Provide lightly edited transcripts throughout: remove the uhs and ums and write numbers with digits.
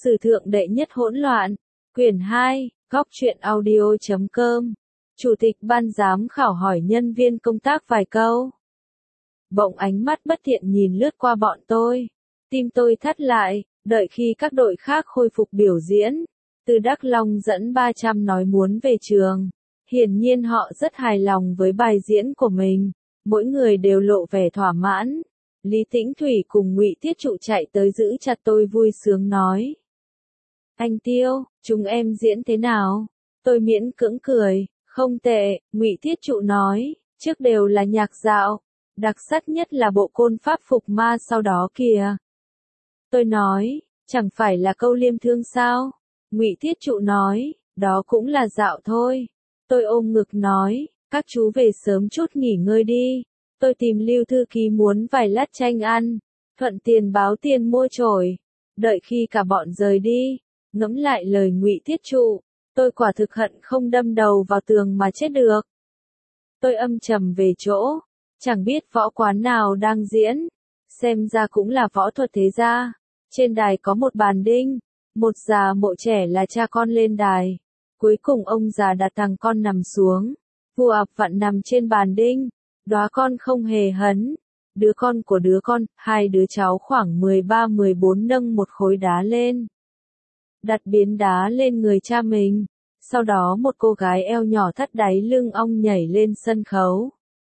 Sử thượng đệ nhất hỗn loạn, quyển 2, góc truyện audio.com. Chủ tịch ban giám khảo hỏi nhân viên công tác vài câu. Bỗng ánh mắt bất thiện nhìn lướt qua bọn tôi. Tim tôi thắt lại, đợi khi các đội khác khôi phục biểu diễn. Từ Đắk Long dẫn 300 nói muốn về trường. Hiển nhiên họ rất hài lòng với bài diễn của mình. Mỗi người đều lộ vẻ thỏa mãn. Lý Tĩnh Thủy cùng Ngụy Tiết Trụ chạy tới giữ chặt tôi vui sướng nói. Anh Tiêu, chúng em diễn thế nào? Tôi miễn cưỡng cười, không tệ, Ngụy Tiết Trụ nói, trước đều là nhạc dạo, đặc sắc nhất là bộ côn pháp phục ma sau đó kìa. Tôi nói, chẳng phải là câu liêm thương sao? Ngụy Tiết Trụ nói, đó cũng là dạo thôi. Tôi ôm ngực nói, các chú về sớm chút nghỉ ngơi đi. Tôi tìm Lưu thư ký muốn vài lát chanh ăn, thuận tiền báo tiền mua chổi. Đợi khi cả bọn rời đi, ngẫm lại lời Ngụy Tiết Trụ, tôi quả thực hận không đâm đầu vào tường mà chết được. Tôi âm trầm về chỗ, chẳng biết võ quán nào đang diễn, xem ra cũng là võ thuật thế gia. Trên đài có một bàn đinh, một già mộ trẻ là cha con lên đài. Cuối cùng ông già đặt thằng con nằm xuống, vua ập vặn nằm trên bàn đinh. Đóa con không hề hấn, đứa con của đứa con, hai đứa cháu khoảng 13-14 nâng một khối đá lên. Đặt biến đá lên người cha mình, sau đó một cô gái eo nhỏ thắt đáy lưng ong nhảy lên sân khấu.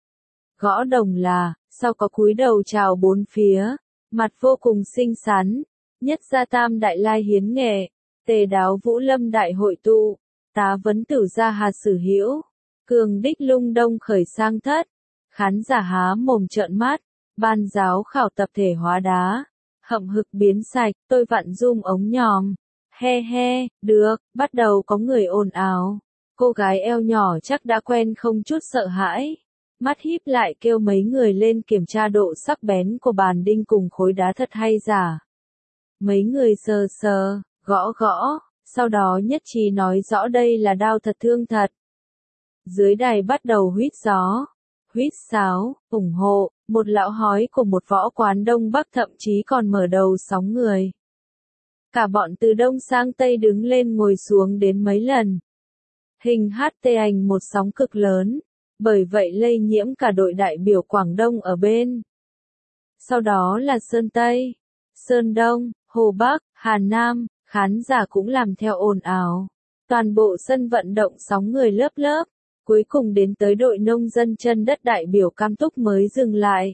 Gõ đồng là, sau có cúi đầu chào bốn phía, mặt vô cùng xinh xắn, nhất gia tam đại lai hiến nghệ, tề đáo vũ lâm đại hội tụ, tá vấn tử gia hà sử hữu, cường đích lung đông khởi sang thất. Khán giả há mồm trợn mắt, ban giáo khảo tập thể hóa đá, hậm hực biến sạch, tôi vặn zoom ống nhòm. He he, được, bắt đầu có người ồn ào. Cô gái eo nhỏ chắc đã quen không chút sợ hãi. Mắt híp lại kêu mấy người lên kiểm tra độ sắc bén của bàn đinh cùng khối đá thật hay giả. Mấy người sờ sờ, gõ gõ, sau đó nhất trí nói rõ đây là đao thật thương thật. Dưới đài bắt đầu huýt gió. Huýt sáo, ủng hộ, một lão hói của một võ quán Đông Bắc thậm chí còn mở đầu sóng người. Cả bọn từ Đông sang Tây đứng lên ngồi xuống đến mấy lần. Hình HT ảnh một sóng cực lớn, bởi vậy lây nhiễm cả đội đại biểu Quảng Đông ở bên. Sau đó là Sơn Tây, Sơn Đông, Hồ Bắc, Hà Nam, khán giả cũng làm theo ồn ào. Toàn bộ sân vận động sóng người lớp lớp. Cuối cùng đến tới đội nông dân chân đất đại biểu Cam Túc mới dừng lại.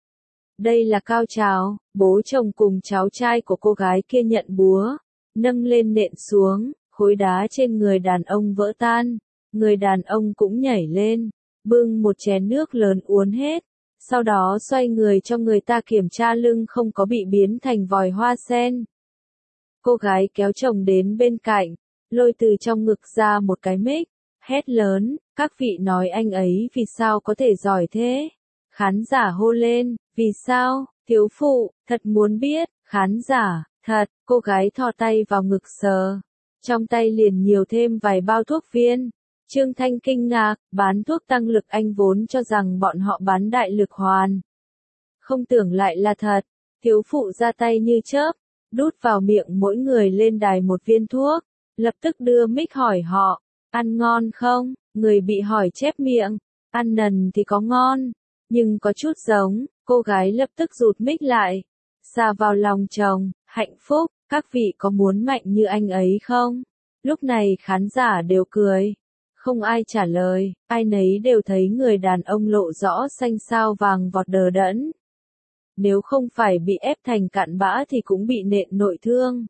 Đây là cao trào, bố chồng cùng cháu trai của cô gái kia nhận búa, nâng lên nện xuống, khối đá trên người đàn ông vỡ tan, người đàn ông cũng nhảy lên, bưng một chén nước lớn uống hết, sau đó xoay người cho người ta kiểm tra lưng không có bị biến thành vòi hoa sen. Cô gái kéo chồng đến bên cạnh, lôi từ trong ngực ra một cái mic, hét lớn, các vị nói anh ấy vì sao có thể giỏi thế? Khán giả hô lên, vì sao, thiếu phụ, thật muốn biết, khán giả, thật, cô gái thò tay vào ngực sờ. Trong tay liền nhiều thêm vài bao thuốc viên. Trương Thanh kinh ngạc, bán thuốc tăng lực anh vốn cho rằng bọn họ bán đại lực hoàn. Không tưởng lại là thật, thiếu phụ ra tay như chớp, đút vào miệng mỗi người lên đài một viên thuốc, lập tức đưa mic hỏi họ. Ăn ngon không? Người bị hỏi chép miệng. Ăn nần thì có ngon, nhưng có chút giống. Cô gái lập tức rụt mic lại. Xà vào lòng chồng, hạnh phúc, các vị có muốn mạnh như anh ấy không? Lúc này khán giả đều cười. Không ai trả lời, ai nấy đều thấy người đàn ông lộ rõ xanh sao vàng vọt đờ đẫn. Nếu không phải bị ép thành cặn bã thì cũng bị nện nội thương.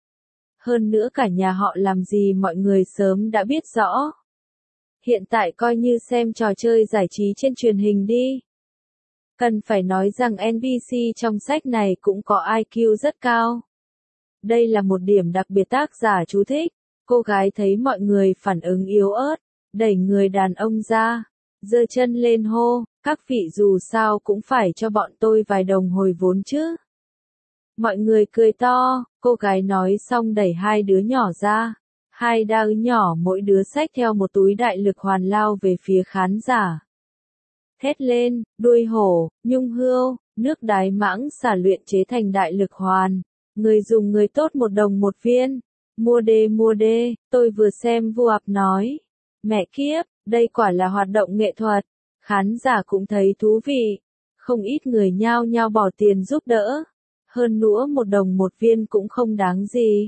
Hơn nữa cả nhà họ làm gì mọi người sớm đã biết rõ. Hiện tại coi như xem trò chơi giải trí trên truyền hình đi. Cần phải nói rằng NPC trong sách này cũng có IQ rất cao. Đây là một điểm đặc biệt tác giả chú thích. Cô gái thấy mọi người phản ứng yếu ớt, đẩy người đàn ông ra, giơ chân lên hô, các vị dù sao cũng phải cho bọn tôi vài đồng hồi vốn chứ. Mọi người cười to, cô gái nói xong đẩy hai đứa nhỏ ra. Hai đứa nhỏ mỗi đứa xách theo một túi đại lực hoàn lao về phía khán giả. Thét lên, đuôi hổ, nhung hươu, nước đái mãng xả luyện chế thành đại lực hoàn. Người dùng người tốt 1 đồng 1 viên. Mua đê, tôi vừa xem vua ập nói. Mẹ kiếp, đây quả là hoạt động nghệ thuật. Khán giả cũng thấy thú vị. Không ít người nhao nhao bỏ tiền giúp đỡ. Hơn nữa 1 đồng 1 viên cũng không đáng gì.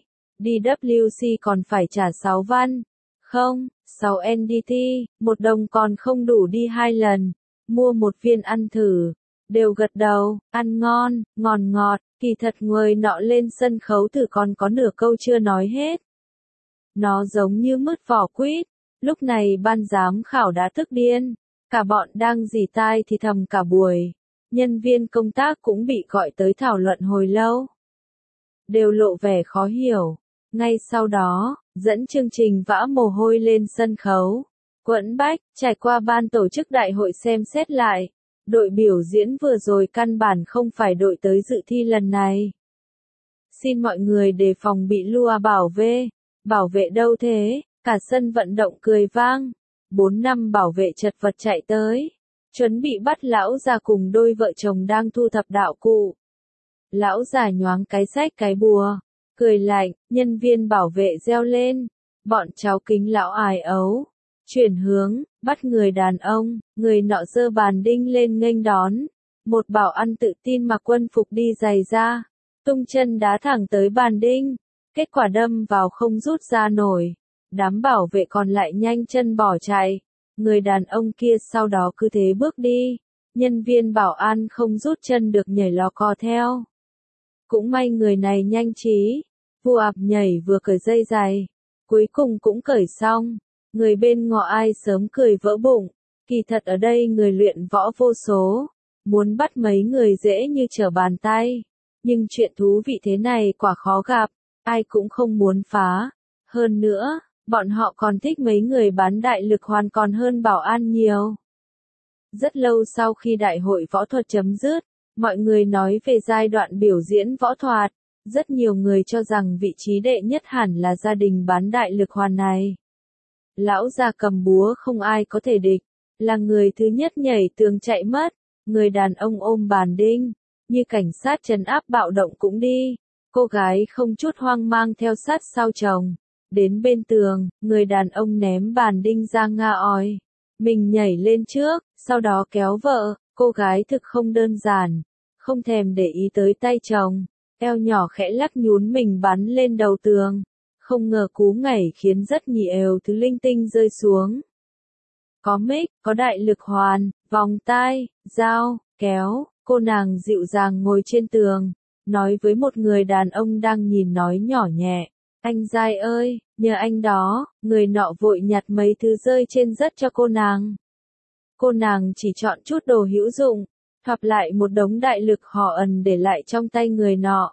DWC còn phải trả 6 văn. Không, 6 NDT, 1 đồng còn không đủ đi 2 lần. Mua 1 viên ăn thử. Đều gật đầu, ăn ngon, ngọt, kỳ thật người nọ lên sân khấu thử còn có nửa câu chưa nói hết. Nó giống như mứt vỏ quýt, lúc này ban giám khảo đã tức điên, cả bọn đang rỉ tai thì thầm cả buổi. Nhân viên công tác cũng bị gọi tới thảo luận hồi lâu. Đều lộ vẻ khó hiểu. Ngay sau đó, dẫn chương trình vã mồ hôi lên sân khấu. Quẫn bách, trải qua ban tổ chức đại hội xem xét lại. Đội biểu diễn vừa rồi căn bản không phải đội tới dự thi lần này. Xin mọi người đề phòng bị lùa bảo vệ. Bảo vệ đâu thế? Cả sân vận động cười vang. 4 năm bảo vệ chật vật chạy tới. Chuẩn bị bắt lão già cùng đôi vợ chồng đang thu thập đạo cụ. Lão già nhoáng cái xách cái bùa. Cười lạnh, nhân viên bảo vệ reo lên. Bọn cháu kính lão ái ấu. Chuyển hướng, bắt người đàn ông, người nọ giơ bàn đinh lên nghênh đón. Một bảo ăn tự tin mặc quân phục đi giày ra, tung chân đá thẳng tới bàn đinh. Kết quả đâm vào không rút ra nổi. Đám bảo vệ còn lại nhanh chân bỏ chạy. Người đàn ông kia sau đó cứ thế bước đi. Nhân viên bảo an không rút chân được nhảy lò cò theo. Cũng may người này nhanh trí. Vua ập nhảy vừa cởi dây giày. Cuối cùng cũng cởi xong. Người bên ngọ ai sớm cười vỡ bụng. Kỳ thật ở đây người luyện võ vô số. Muốn bắt mấy người dễ như trở bàn tay. Nhưng chuyện thú vị thế này quả khó gặp. Ai cũng không muốn phá. Hơn nữa, bọn họ còn thích mấy người bán đại lực hoàn còn hơn bảo an nhiều. Rất lâu sau khi đại hội võ thuật chấm dứt, mọi người nói về giai đoạn biểu diễn võ thuật. Rất nhiều người cho rằng vị trí đệ nhất hẳn là gia đình bán đại lực hoàn này. Lão già cầm búa không ai có thể địch, là người thứ nhất nhảy tường chạy mất. Người đàn ông ôm bàn đinh, như cảnh sát trấn áp bạo động cũng đi. Cô gái không chút hoang mang theo sát sau chồng. Đến bên tường, người đàn ông ném bàn đinh ra nga ói. Mình nhảy lên trước, sau đó kéo vợ. Cô gái thực không đơn giản, không thèm để ý tới tay chồng. Eo nhỏ khẽ lắc nhún mình bắn lên đầu tường. Không ngờ cú nhảy khiến rất nhiều thứ linh tinh rơi xuống. Có mic, có đại lực hoàn, vòng tai, dao, kéo. Cô nàng dịu dàng ngồi trên tường, nói với một người đàn ông đang nhìn nói nhỏ nhẹ. Anh giai ơi, nhờ anh đó. Người nọ vội nhặt mấy thứ rơi trên đất cho cô nàng. Cô nàng chỉ chọn chút đồ hữu dụng, thoạt lại một đống đại lực hò ẩn để lại trong tay người nọ.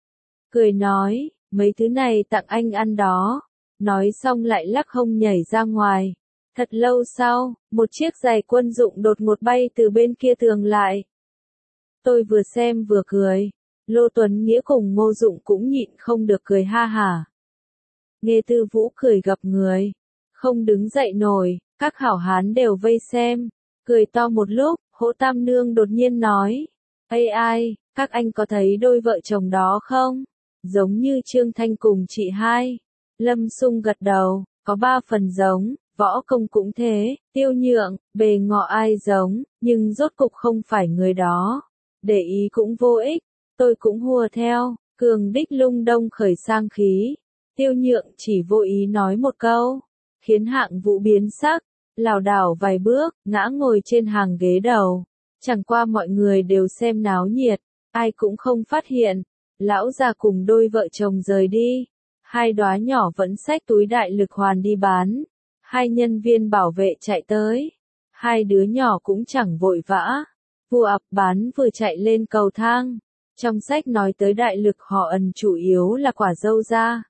Cười nói, mấy thứ này tặng anh ăn đó. Nói xong lại lắc hông nhảy ra ngoài. Thật lâu sau, một chiếc giày quân dụng đột ngột bay từ bên kia tường lại. Tôi vừa xem vừa cười. Lô Tuấn Nghĩa cùng Ngô Dụng cũng nhịn không được cười ha hả. Nghe Tư Vũ cười gập người, không đứng dậy nổi, các hảo hán đều vây xem. Cười to một lúc, Hỗ Tam Nương đột nhiên nói. Ây ai, các anh có thấy đôi vợ chồng đó không? Giống như Trương Thanh cùng chị hai. Lâm Sung gật đầu, có 3 phần giống. Võ Công cũng thế, Tiêu Nhượng, bề ngọ ai giống, nhưng rốt cục không phải người đó. Để ý cũng vô ích, tôi cũng hùa theo. Cường Đích lung đông khởi sang khí. Tiêu Nhượng chỉ vô ý nói một câu, khiến Hạng Vũ biến sắc, lảo đảo vài bước, ngã ngồi trên hàng ghế đầu. Chẳng qua mọi người đều xem náo nhiệt, ai cũng không phát hiện. Lão già cùng đôi vợ chồng rời đi. 2 đóa nhỏ vẫn xách túi đại lực hoàn đi bán. 2 nhân viên bảo vệ chạy tới. 2 đứa nhỏ cũng chẳng vội vã. Vua ập bán vừa chạy lên cầu thang. Trong sách nói tới đại lực họ ẩn chủ yếu là quả dâu da.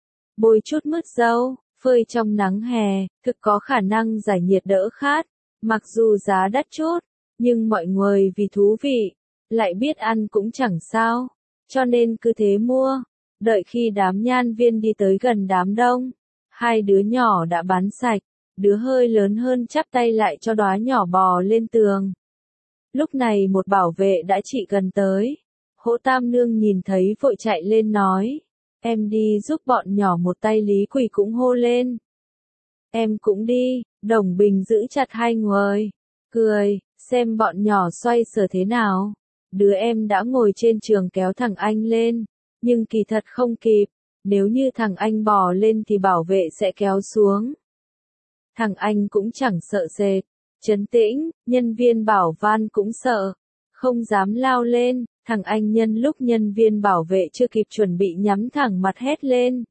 Bôi chút mứt dâu, phơi trong nắng hè, thực có khả năng giải nhiệt đỡ khát. Mặc dù giá đắt chút, nhưng mọi người vì thú vị, lại biết ăn cũng chẳng sao. Cho nên cứ thế mua. Đợi khi đám nhan viên đi tới gần đám đông, 2 đứa nhỏ đã bán sạch. Đứa hơi lớn hơn chắp tay lại cho đóa nhỏ bò lên tường. Lúc này một bảo vệ đã trị gần tới. Hỗ Tam Nương nhìn thấy vội chạy lên nói. Em đi giúp bọn nhỏ một tay. Lý Quỳ cũng hô lên. Em cũng đi. Đồng Bình giữ chặt hai người. Cười, xem bọn nhỏ xoay sở thế nào. Đứa em đã ngồi trên trường kéo thằng anh lên. Nhưng kỳ thật không kịp. Nếu như thằng anh bò lên thì bảo vệ sẽ kéo xuống. Thằng anh cũng chẳng sợ sệt. Trấn tĩnh, nhân viên bảo van cũng sợ. Không dám lao lên. Thằng anh nhân lúc nhân viên bảo vệ chưa kịp chuẩn bị nhắm thẳng mặt hét lên.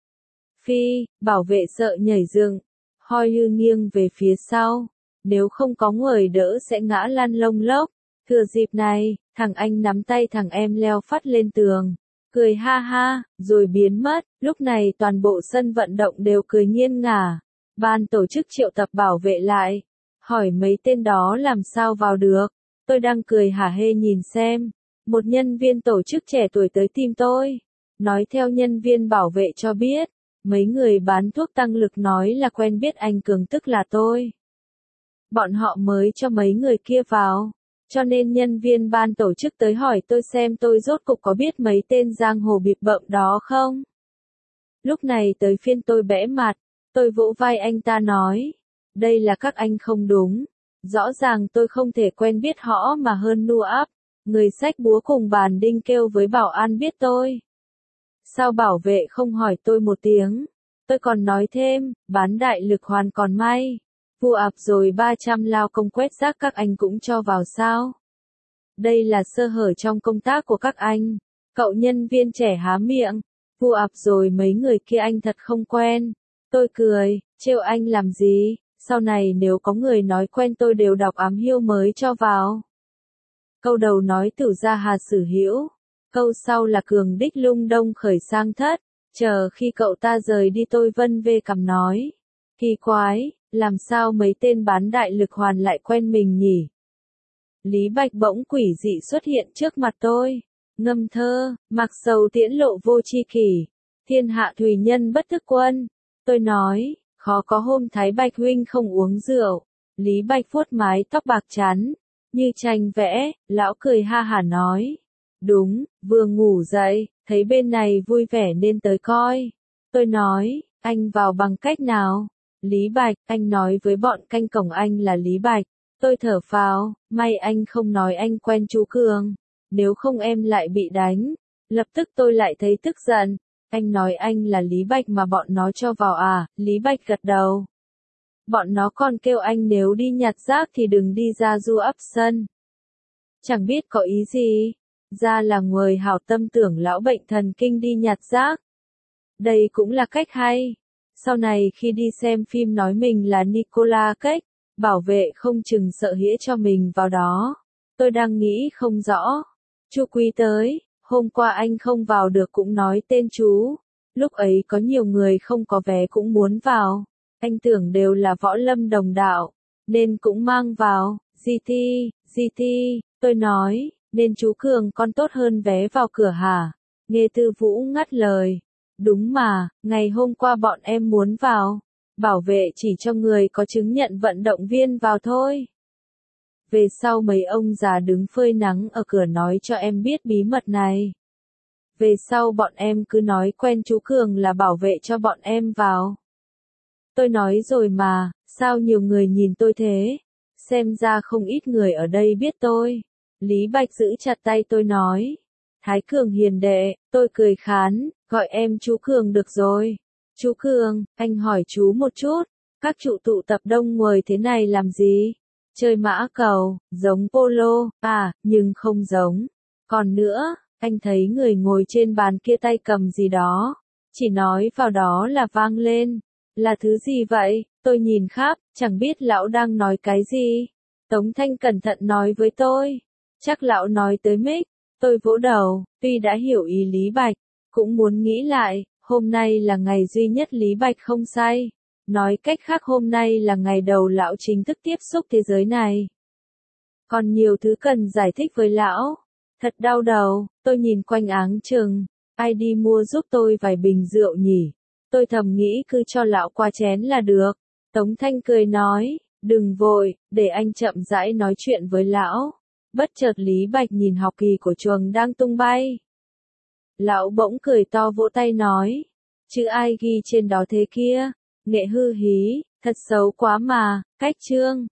Phi, bảo vệ sợ nhảy dựng. Hoi hư nghiêng về phía sau. Nếu không có người đỡ sẽ ngã lăn lông lốc. Thừa dịp này, thằng anh nắm tay thằng em leo phát lên tường. Cười ha ha, rồi biến mất. Lúc này toàn bộ sân vận động đều cười nghiêng ngả. Ban tổ chức triệu tập bảo vệ lại. Hỏi mấy tên đó làm sao vào được. Tôi đang cười hả hê nhìn xem. Một nhân viên tổ chức trẻ tuổi tới tìm tôi. Nói theo nhân viên bảo vệ cho biết. Mấy người bán thuốc tăng lực nói là quen biết anh Cường tức là tôi. Bọn họ mới cho mấy người kia vào. Cho nên nhân viên ban tổ chức tới hỏi tôi xem tôi rốt cục có biết mấy tên giang hồ bịp bợm đó không. Lúc này tới phiên tôi bẽ mặt. Tôi vỗ vai anh ta nói. Đây là các anh không đúng. Rõ ràng tôi không thể quen biết họ mà hơn nu áp. Người xách búa cùng bàn đinh kêu với bảo an biết tôi. Sao bảo vệ không hỏi tôi một tiếng? Tôi còn nói thêm, bán đại lực hoàn còn may. Vu ạp rồi 300 lao công quét rác các anh cũng cho vào sao? Đây là sơ hở trong công tác của các anh. Cậu nhân viên trẻ há miệng. Vu ạp rồi mấy người kia anh thật không quen. Tôi cười, trêu anh làm gì? Sau này nếu có người nói quen tôi đều đọc ám hiêu mới cho vào. Câu đầu nói Tử Gia Hà Sử Hữu. Câu sau là Cường Đích Lung Đông khởi sang thất. Chờ khi cậu ta rời đi tôi vân vê cằm nói. Kỳ quái, làm sao mấy tên bán đại lực hoàn lại quen mình nhỉ? Lý Bạch bỗng quỷ dị xuất hiện trước mặt tôi. Ngâm thơ, mặc sầu tiễn lộ vô chi kỷ. Thiên hạ thủy nhân bất thức quân. Tôi nói, khó có hôm Thái Bạch huynh không uống rượu. Lý Bạch vuốt mái tóc bạc chán. Như tranh vẽ, lão cười ha hả nói. Đúng, vừa ngủ dậy, thấy bên này vui vẻ nên tới coi. Tôi nói, anh vào bằng cách nào? Lý Bạch, anh nói với bọn canh cổng anh là Lý Bạch. Tôi thở phào, may anh không nói anh quen chú Cường. Nếu không em lại bị đánh. Lập tức tôi lại thấy tức giận. Anh nói anh là Lý Bạch mà bọn nó cho vào à? Lý Bạch gật đầu. Bọn nó còn kêu anh nếu đi nhặt rác thì đừng đi ra du ấp sân. Chẳng biết có ý gì. Ra là người hảo tâm tưởng lão bệnh thần kinh đi nhặt rác. Đây cũng là cách hay. Sau này khi đi xem phim nói mình là Nicolas Cage, bảo vệ không chừng sợ hĩa cho mình vào đó. Tôi đang nghĩ không rõ. Chu Quý tới, hôm qua anh không vào được cũng nói tên chú. Lúc ấy có nhiều người không có vé cũng muốn vào. Anh tưởng đều là võ lâm đồng đạo, nên cũng mang vào. GT, tôi nói, nên chú Cường con tốt hơn vé vào cửa hả? Nghe Tư Vũ ngắt lời. Đúng mà, ngày hôm qua bọn em muốn vào. Bảo vệ chỉ cho người có chứng nhận vận động viên vào thôi. Về sau mấy ông già đứng phơi nắng ở cửa nói cho em biết bí mật này. Về sau bọn em cứ nói quen chú Cường là bảo vệ cho bọn em vào. Tôi nói rồi mà, sao nhiều người nhìn tôi thế? Xem ra không ít người ở đây biết tôi. Lý Bạch giữ chặt tay tôi nói. Thái Cường hiền đệ, tôi cười khán, gọi em chú Cường được rồi. Chú Cường, anh hỏi chú một chút, các trụ tụ tập đông người thế này làm gì? Chơi mã cầu, giống polo, à, nhưng không giống. Còn nữa, anh thấy người ngồi trên bàn kia tay cầm gì đó. Chỉ nói vào đó là vang lên. Là thứ gì vậy? Tôi nhìn khắp, chẳng biết lão đang nói cái gì. Tống Thanh cẩn thận nói với tôi. Chắc lão nói tới mic. Tôi vỗ đầu, tuy đã hiểu ý Lý Bạch, cũng muốn nghĩ lại, hôm nay là ngày duy nhất Lý Bạch không say. Nói cách khác hôm nay là ngày đầu lão chính thức tiếp xúc thế giới này. Còn nhiều thứ cần giải thích với lão. Thật đau đầu, tôi nhìn quanh áng chừng. Ai đi mua giúp tôi vài bình rượu nhỉ? Tôi thầm nghĩ cứ cho lão qua chén là được. Tống Thanh cười nói, đừng vội, để anh chậm rãi nói chuyện với lão. Bất chợt Lý Bạch nhìn học kỳ của chuồng đang tung bay. Lão bỗng cười to vỗ tay nói. Chữ ai ghi trên đó thế kia? Nghệ hư hí, thật xấu quá mà, cách chương.